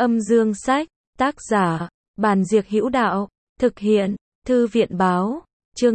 Âm dương sách, tác giả, Bàn Diệc Hữu Đạo, thực hiện, Thư viện Báo, chương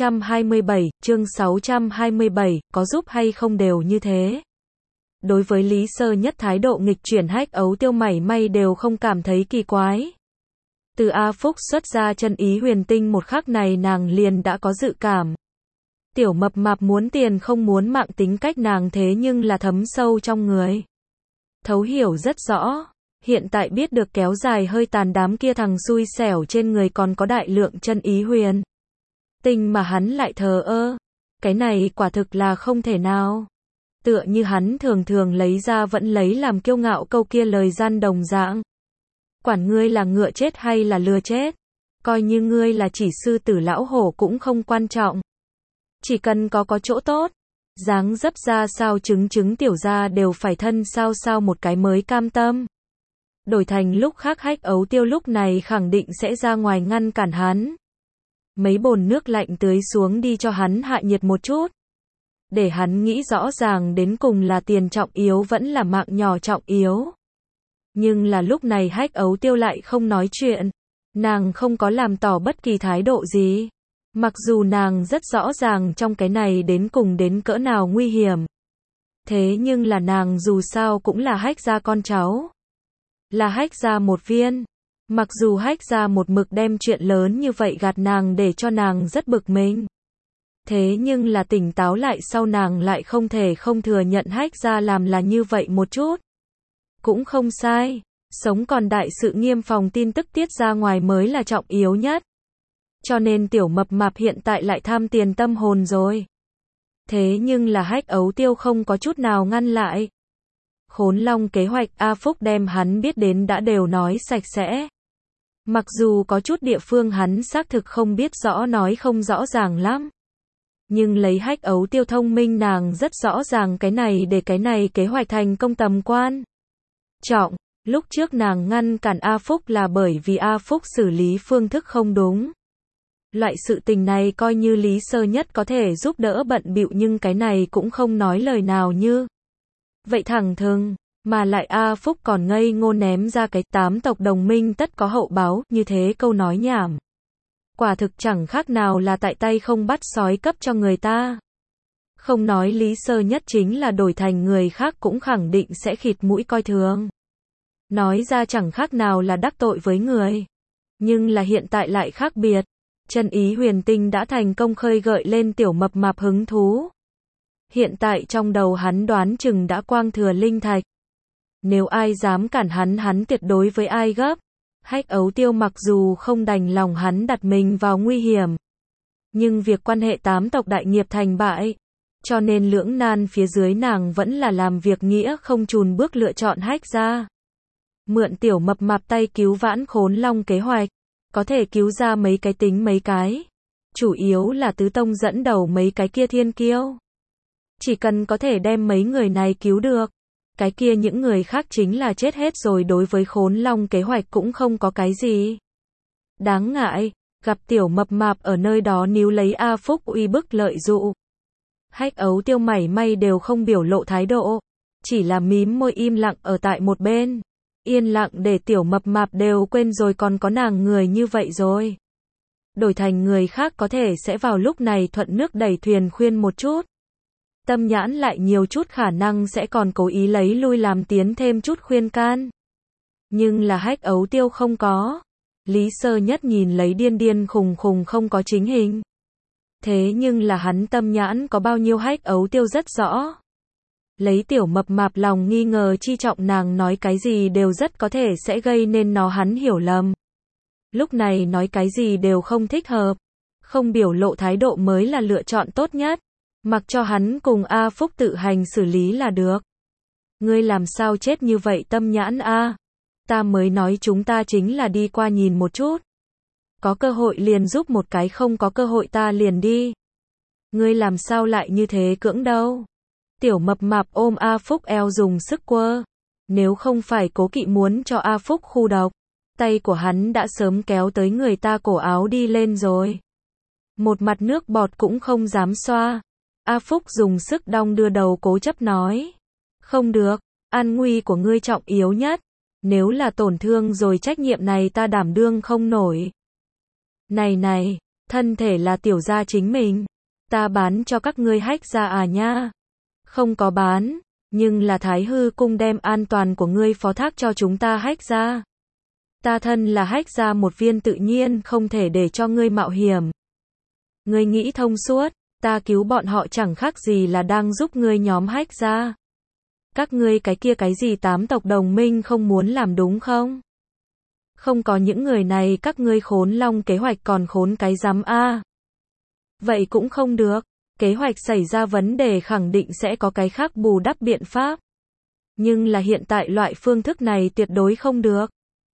627, có giúp hay không đều như thế. Đối với Lý Sơ Nhất thái độ nghịch chuyển Hách Ấu Tiêu mảy may đều không cảm thấy kỳ quái. Từ A Phúc xuất ra chân ý huyền tinh một khắc này nàng liền đã có dự cảm. Tiểu mập mạp muốn tiền không muốn mạng tính cách nàng thế nhưng là thấm sâu trong người. Thấu hiểu rất rõ, hiện tại biết được kéo dài hơi tàn đám kia thằng xui xẻo trên người còn có đại lượng chân ý huyền tinh mà hắn lại thờ ơ. Cái này quả thực là không thể nào. Tựa như hắn thường thường lấy ra vẫn lấy làm kiêu ngạo câu kia lời gian đồng dạng. Quản ngươi là ngựa chết hay là lừa chết, coi như ngươi là chỉ sư tử lão hổ cũng không quan trọng. Chỉ cần có chỗ tốt, dáng dấp ra sao chứng tiểu gia đều phải thân sao một cái mới cam tâm. Đổi thành lúc khác Hách Ấu Tiêu lúc này khẳng định sẽ ra ngoài ngăn cản hắn. Mấy bồn nước lạnh tưới xuống đi cho hắn hạ nhiệt một chút. Để hắn nghĩ rõ ràng đến cùng là tiền trọng yếu vẫn là mạng nhỏ trọng yếu. Nhưng là lúc này Hách Ấu Tiêu lại không nói chuyện. Nàng không có làm tỏ bất kỳ thái độ gì. Mặc dù nàng rất rõ ràng trong cái này đến cùng đến cỡ nào nguy hiểm. Thế nhưng là nàng dù sao cũng là Hách gia con cháu. Là Hách gia một viên. Mặc dù Hách gia một mực đem chuyện lớn như vậy gạt nàng để cho nàng rất bực mình. Thế nhưng là tỉnh táo lại sau nàng lại không thể không thừa nhận Hách gia làm là như vậy một chút. Cũng không sai. Sống còn đại sự nghiêm phòng tin tức tiết ra ngoài mới là trọng yếu nhất. Cho nên tiểu mập mạp hiện tại lại tham tiền tâm hồn rồi. Thế nhưng là Hách Ấu Tiêu không có chút nào ngăn lại. Khốn Long kế hoạch A Phúc đem hắn biết đến đã đều nói sạch sẽ. Mặc dù có chút địa phương hắn xác thực không biết rõ nói không rõ ràng lắm. Nhưng lấy Hách Ấu Tiêu thông minh nàng rất rõ ràng cái này để cái này kế hoạch thành công tầm quan trọng. Lúc trước nàng ngăn cản A Phúc là bởi vì A Phúc xử lý phương thức không đúng. Loại sự tình này coi như Lý Sơ Nhất có thể giúp đỡ bận bịu nhưng cái này cũng không nói lời nào như vậy thẳng thừng, mà lại A Phúc còn ngây ngô ném ra cái 8 tộc đồng minh tất có hậu báo, như thế câu nói nhảm. Quả thực chẳng khác nào là tại tay không bắt sói cấp cho người ta. Không nói Lý Sơ Nhất chính là đổi thành người khác cũng khẳng định sẽ khịt mũi coi thường. Nói ra chẳng khác nào là đắc tội với người. Nhưng là hiện tại lại khác biệt. Chân ý huyền tinh đã thành công khơi gợi lên tiểu mập mạp hứng thú. Hiện tại trong đầu hắn đoán chừng đã quang thừa linh thạch. Nếu ai dám cản hắn tuyệt đối với ai gấp. Hách Ấu Tiêu mặc dù không đành lòng hắn đặt mình vào nguy hiểm. Nhưng việc quan hệ 8 tộc đại nghiệp thành bại. Cho nên lưỡng nan phía dưới nàng vẫn là làm việc nghĩa không chùn bước lựa chọn Hách gia. Mượn tiểu mập mạp tay cứu vãn Khốn Long kế hoạch. Có thể cứu ra mấy cái tính mấy cái. Chủ yếu là tứ tông dẫn đầu mấy cái kia thiên kiêu. Chỉ cần có thể đem mấy người này cứu được. Cái kia những người khác chính là chết hết rồi đối với Khốn Long kế hoạch cũng không có cái gì đáng ngại. Gặp tiểu mập mạp ở nơi đó níu lấy A Phúc uy bức lợi dụ. Hách Ấu Tiêu mảy may đều không biểu lộ thái độ. Chỉ là mím môi im lặng ở tại một bên. Yên lặng để tiểu mập mạp đều quên rồi còn có nàng người như vậy rồi. Đổi thành người khác có thể sẽ vào lúc này thuận nước đẩy thuyền khuyên một chút. Tâm nhãn lại nhiều chút khả năng sẽ còn cố ý lấy lui làm tiến thêm chút khuyên can. Nhưng là Hách Ấu Tiêu không có. Lý Sơ Nhất nhìn lấy điên khùng không có chính hình. Thế nhưng là hắn tâm nhãn có bao nhiêu Hách Ấu Tiêu rất rõ. Lấy tiểu mập mạp lòng nghi ngờ chi trọng nàng nói cái gì đều rất có thể sẽ gây nên nó hắn hiểu lầm. Lúc này nói cái gì đều không thích hợp. Không biểu lộ thái độ mới là lựa chọn tốt nhất. Mặc cho hắn cùng A Phúc tự hành xử lý là được. Ngươi làm sao chết như vậy tâm nhãn A? Ta mới nói chúng ta chính là đi qua nhìn một chút. Có cơ hội liền giúp một cái không có cơ hội ta liền đi. Ngươi làm sao lại như thế cưỡng đâu? Tiểu mập mạp ôm A Phúc eo dùng sức quơ. Nếu không phải cố kỵ muốn cho A Phúc khu độc, tay của hắn đã sớm kéo tới người ta cổ áo đi lên rồi. Một mặt nước bọt cũng không dám xoa. A Phúc dùng sức đong đưa đầu cố chấp nói. Không được, an nguy của ngươi trọng yếu nhất. Nếu là tổn thương rồi trách nhiệm này ta đảm đương không nổi. Này, thân thể là tiểu gia chính mình. Ta bán cho các ngươi Hách gia à nha? Không có bán, nhưng là Thái Hư cung đem an toàn của ngươi phó thác cho chúng ta Hách gia. Ta thân là Hách gia một viên tự nhiên không thể để cho ngươi mạo hiểm. Ngươi nghĩ thông suốt, ta cứu bọn họ chẳng khác gì là đang giúp ngươi nhóm Hách gia. Các ngươi cái kia cái gì 8 tộc đồng minh không muốn làm đúng không? Không có những người này các ngươi Khốn Long kế hoạch còn khốn cái rắm a. Vậy cũng không được, kế hoạch xảy ra vấn đề khẳng định sẽ có cái khác bù đắp biện pháp. Nhưng là hiện tại loại phương thức này tuyệt đối không được.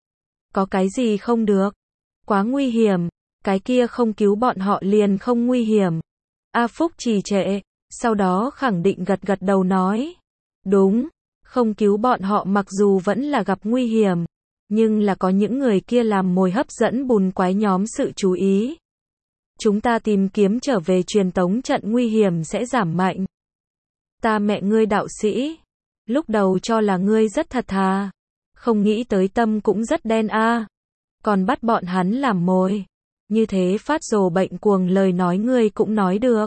Có cái gì không được? Quá nguy hiểm, cái kia không cứu bọn họ liền không nguy hiểm. A Phúc trì trệ, sau đó khẳng định gật gật đầu nói. Đúng, không cứu bọn họ mặc dù vẫn là gặp nguy hiểm, nhưng là có những người kia làm mồi hấp dẫn bùn quái nhóm sự chú ý. Chúng ta tìm kiếm trở về truyền tống trận nguy hiểm sẽ giảm mạnh. Ta mẹ ngươi đạo sĩ, lúc đầu cho là ngươi rất thật thà, không nghĩ tới tâm cũng rất đen a. Còn bắt bọn hắn làm mồi. Như thế phát rồ bệnh cuồng lời nói ngươi cũng nói được.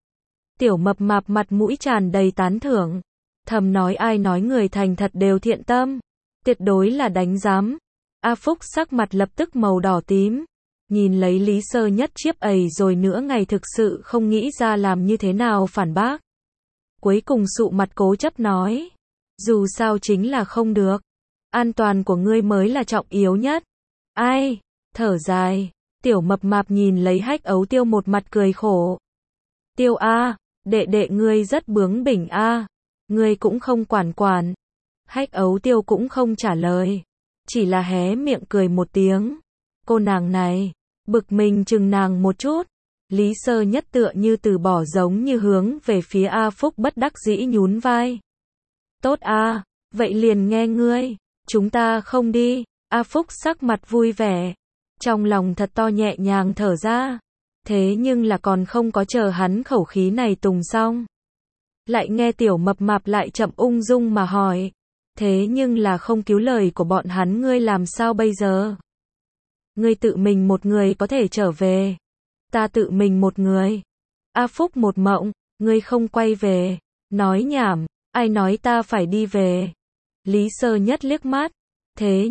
Tiểu mập mạp mặt mũi tràn đầy tán thưởng. Thầm nói ai nói người thành thật đều thiện tâm. Tuyệt đối là đánh giám. A Phúc sắc mặt lập tức màu đỏ tím. Nhìn lấy Lý Sơ Nhất chiếp ầy rồi nữa ngày thực sự không nghĩ ra làm như thế nào phản bác. Cuối cùng sụ mặt cố chấp nói. Dù sao chính là không được. An toàn của ngươi mới là trọng yếu nhất. Ai? Thở dài. Tiểu mập mạp nhìn lấy Hách Ấu Tiêu một mặt cười khổ. Tiêu a, đệ đệ ngươi rất bướng bỉnh a. Ngươi cũng không quản. Hách Ấu Tiêu cũng không trả lời. Chỉ là hé miệng cười một tiếng. Cô nàng này, bực mình chừng nàng một chút. Lý Sơ Nhất tựa như từ bỏ giống như hướng về phía A Phúc bất đắc dĩ nhún vai. Tốt a, vậy liền nghe ngươi. Chúng ta không đi. A Phúc sắc mặt vui vẻ. Trong lòng thật to nhẹ nhàng thở ra. Thế nhưng là còn không có chờ hắn khẩu khí này tùng xong. Lại nghe tiểu mập mạp lại chậm ung dung mà hỏi. Thế nhưng là không cứu lời của bọn hắn ngươi làm sao bây giờ? Ngươi tự mình một người có thể trở về. Ta tự mình một người. A Phúc một mộng, ngươi không quay về. Nói nhảm, ai nói ta phải đi về? Lý Sơ Nhất liếc mắt. Thế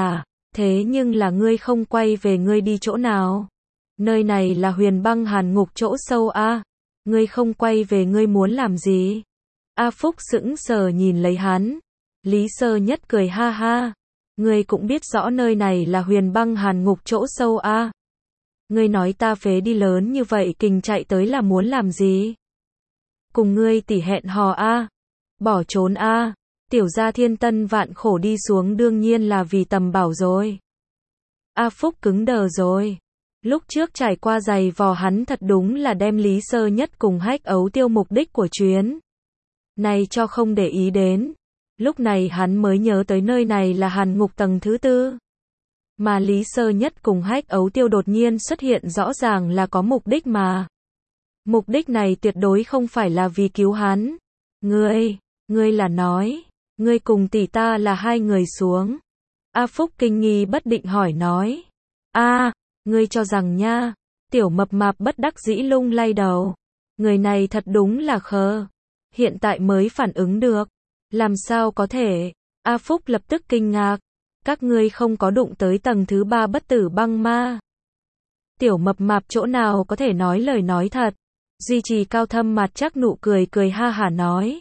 nhưng là ngươi không quay về ngươi đi chỗ nào? Nơi này là Huyền Băng Hàn Ngục chỗ sâu a. Ngươi không quay về ngươi muốn làm gì? A Phúc sững sờ nhìn lấy hắn. Lý Sơ Nhất cười ha ha. Ngươi cũng biết rõ nơi này là Huyền Băng Hàn Ngục chỗ sâu a. Ngươi nói ta phế đi lớn như vậy kình chạy tới là muốn làm gì? Cùng ngươi tỉ hẹn hò a. Bỏ trốn a. Tiểu gia thiên tân vạn khổ đi xuống đương nhiên là vì tầm bảo rồi. A Phúc cứng đờ rồi. Lúc trước trải qua giày vò hắn thật đúng là đem Lý Sơ Nhất cùng Hách Ấu Tiêu mục đích của chuyến này cho không để ý đến. Lúc này hắn mới nhớ tới nơi này là Hàn Ngục tầng thứ 4. Mà Lý Sơ Nhất cùng Hách Ấu Tiêu đột nhiên xuất hiện rõ ràng là có mục đích mà. Mục đích này tuyệt đối không phải là vì cứu hắn. Ngươi là nói, ngươi cùng tỷ ta là hai người xuống. A Phúc kinh nghi bất định hỏi nói. Ngươi cho rằng nha? Tiểu mập mạp bất đắc dĩ lung lay đầu. Người này thật đúng là khờ. Hiện tại mới phản ứng được. Làm sao có thể? A Phúc lập tức kinh ngạc. Các ngươi không có đụng tới tầng thứ 3 bất tử băng ma. Tiểu mập mạp chỗ nào có thể nói lời nói thật. Duy trì cao thâm mặt chắc nụ cười cười ha hả nói.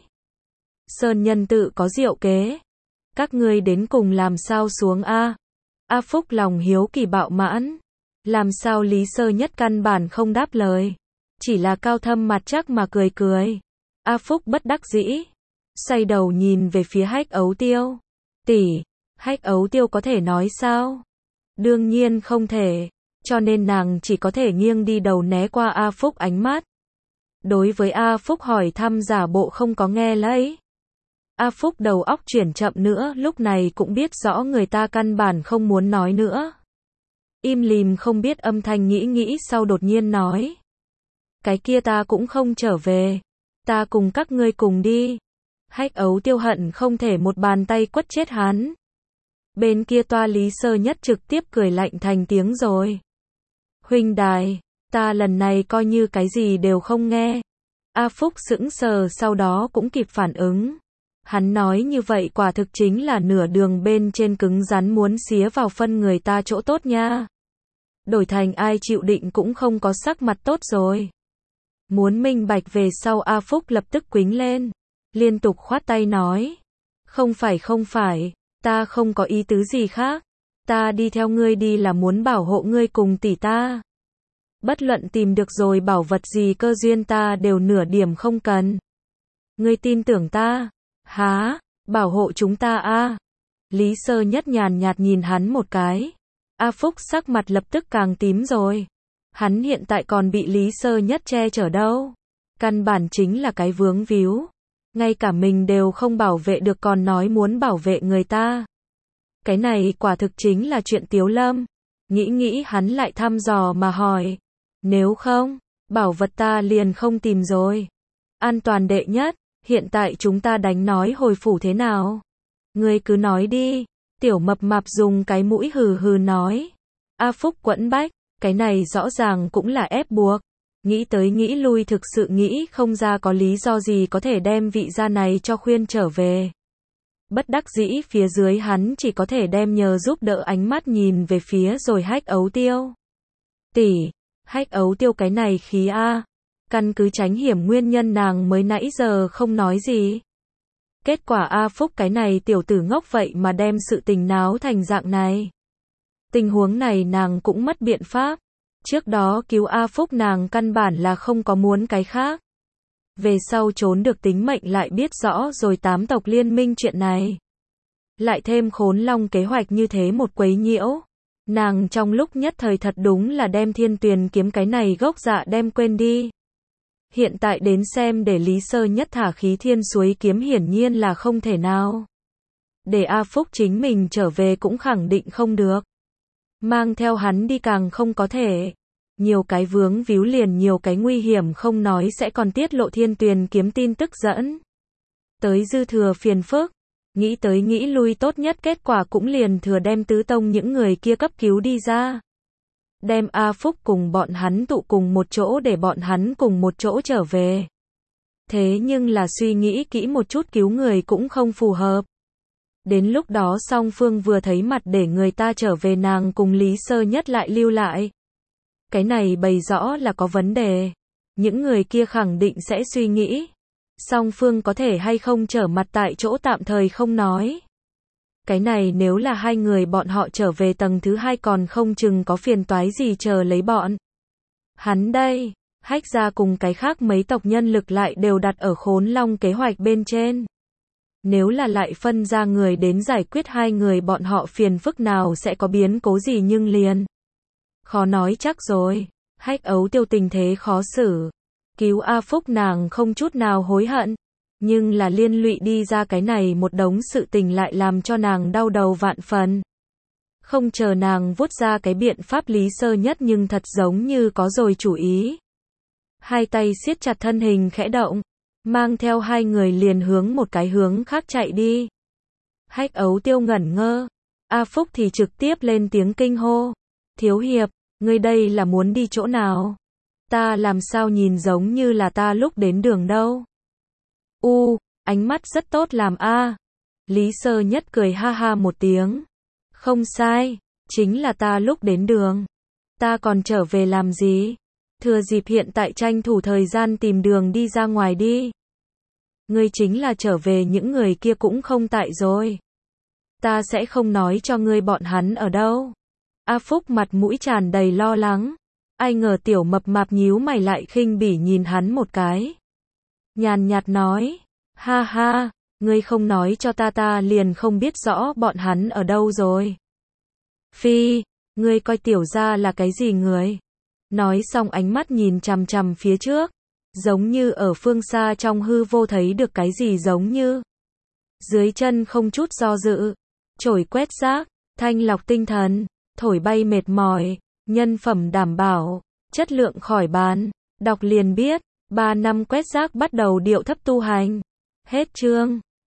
Sơn nhân tự có diệu kế. Các ngươi đến cùng làm sao xuống a? A Phúc lòng hiếu kỳ bạo mãn. Làm sao Lý Sơ Nhất căn bản không đáp lời. Chỉ là cao thâm mặt chắc mà cười cười. A Phúc bất đắc dĩ. Xoay đầu nhìn về phía Hách Ấu Tiêu. Tỷ, Hách Ấu Tiêu có thể nói sao? Đương nhiên không thể. Cho nên nàng chỉ có thể nghiêng đi đầu né qua A Phúc ánh mắt. Đối với A Phúc hỏi thăm giả bộ không có nghe lấy. A Phúc đầu óc chuyển chậm nữa lúc này cũng biết rõ người ta căn bản không muốn nói nữa. Im lìm không biết âm thanh nghĩ sau đột nhiên nói. Cái kia ta cũng không trở về. Ta cùng các ngươi cùng đi. Hách Ấu Tiêu hận không thể một bàn tay quất chết hắn. Bên kia toa Lý Sơ Nhất trực tiếp cười lạnh thành tiếng rồi. Huynh đài, ta lần này coi như cái gì đều không nghe. A Phúc sững sờ sau đó cũng kịp phản ứng. Hắn nói như vậy quả thực chính là nửa đường bên trên cứng rắn muốn xía vào phân người ta chỗ tốt nha. Đổi thành ai chịu định cũng không có sắc mặt tốt rồi. Muốn minh bạch về sau A Phúc lập tức quính lên. Liên tục khoát tay nói. Không phải, ta không có ý tứ gì khác. Ta đi theo ngươi đi là muốn bảo hộ ngươi cùng tỷ ta. Bất luận tìm được rồi bảo vật gì cơ duyên ta đều nửa điểm không cần. Ngươi tin tưởng ta? Hả? Bảo hộ chúng ta a? Lý Sơ Nhất nhàn nhạt nhìn hắn một cái. A Phúc sắc mặt lập tức càng tím rồi. Hắn hiện tại còn bị Lý Sơ Nhất che chở đâu. Căn bản chính là cái vướng víu. Ngay cả mình đều không bảo vệ được còn nói muốn bảo vệ người ta. Cái này quả thực chính là chuyện tiếu lâm. Nghĩ hắn lại thăm dò mà hỏi. Nếu không, bảo vật ta liền không tìm rồi. An toàn đệ nhất, hiện tại chúng ta đánh nói hồi phủ thế nào? Ngươi cứ nói đi. Tiểu mập mạp dùng cái mũi hừ hừ nói. A Phúc quẫn bách, cái này rõ ràng cũng là ép buộc. Nghĩ tới nghĩ lui thực sự nghĩ không ra có lý do gì có thể đem vị gia này cho khuyên trở về. Bất đắc dĩ phía dưới hắn chỉ có thể đem nhờ giúp đỡ ánh mắt nhìn về phía rồi Hách Ấu Tiêu. Tỷ, Hách Ấu Tiêu cái này khí a. Căn cứ tránh hiểm nguyên nhân nàng mới nãy giờ không nói gì. Kết quả A Phúc cái này tiểu tử ngốc vậy mà đem sự tình náo thành dạng này. Tình huống này nàng cũng mất biện pháp. Trước đó cứu A Phúc nàng căn bản là không có muốn cái khác. Về sau trốn được tính mệnh lại biết rõ rồi 8 tộc liên minh chuyện này. Lại thêm Khốn Long kế hoạch như thế một quấy nhiễu. Nàng trong lúc nhất thời thật đúng là đem Thiên Tuyền kiếm cái này gốc dạ đem quên đi. Hiện tại đến xem để Lý Sơ Nhất thả khí thiên suối kiếm hiển nhiên là không thể nào. Để A Phúc chính mình trở về cũng khẳng định không được. Mang theo hắn đi càng không có thể. Nhiều cái vướng víu liền nhiều cái nguy hiểm không nói sẽ còn tiết lộ Thiên Tuyền kiếm tin tức dẫn. Tới dư thừa phiền phức. Nghĩ tới nghĩ lui tốt nhất kết quả cũng liền thừa đem tứ tông những người kia cấp cứu đi ra. Đem A Phúc cùng bọn hắn tụ cùng một chỗ để bọn hắn cùng một chỗ trở về. Thế nhưng là suy nghĩ kỹ một chút cứu người cũng không phù hợp. Đến lúc đó song phương vừa thấy mặt để người ta trở về nàng cùng Lý Sơ Nhất lại lưu lại. Cái này bày rõ là có vấn đề. Những người kia khẳng định sẽ suy nghĩ. Song phương có thể hay không trở mặt tại chỗ tạm thời không nói. Cái này nếu là hai người bọn họ trở về tầng thứ 2 còn không chừng có phiền toái gì chờ lấy bọn. Hắn đây, Hách gia cùng cái khác mấy tộc nhân lực lại đều đặt ở Khốn Long kế hoạch bên trên. Nếu là lại phân ra người đến giải quyết hai người bọn họ phiền phức nào sẽ có biến cố gì nhưng liền. Khó nói chắc rồi, Hách Ấu Tiêu tình thế khó xử. Cứu A Phúc nàng không chút nào hối hận. Nhưng là liên lụy đi ra cái này một đống sự tình lại làm cho nàng đau đầu vạn phần. Không chờ nàng vuốt ra cái biện pháp Lý Sơ Nhất nhưng thật giống như có rồi chủ ý. Hai tay siết chặt thân hình khẽ động, mang theo hai người liền hướng một cái hướng khác chạy đi. Hách Ấu Tiêu ngẩn ngơ, A Phúc thì trực tiếp lên tiếng kinh hô. Thiếu hiệp, ngươi đây là muốn đi chỗ nào? Ta làm sao nhìn giống như là ta lúc đến đường đâu? Ánh mắt rất tốt làm a. Lý Sơ Nhất cười ha ha một tiếng. Không sai, chính là ta lúc đến đường. Ta còn trở về làm gì? Thừa dịp hiện tại tranh thủ thời gian tìm đường đi ra ngoài đi. Ngươi chính là trở về những người kia cũng không tại rồi. Ta sẽ không nói cho ngươi bọn hắn ở đâu. A Phúc mặt mũi tràn đầy lo lắng. Ai ngờ tiểu mập mạp nhíu mày lại khinh bỉ nhìn hắn một cái. Nhàn nhạt nói. Ha ha, ngươi không nói cho ta liền không biết rõ bọn hắn ở đâu rồi. Phi, ngươi coi tiểu gia là cái gì người? Nói xong ánh mắt nhìn chằm chằm phía trước, giống như ở phương xa trong hư vô thấy được cái gì giống như. Dưới chân không chút do dự, chổi quét rác, thanh lọc tinh thần, thổi bay mệt mỏi, nhân phẩm đảm bảo, chất lượng khỏi bàn, đọc liền biết, 3 năm quét rác bắt đầu điệu thấp tu hành. Hết chương.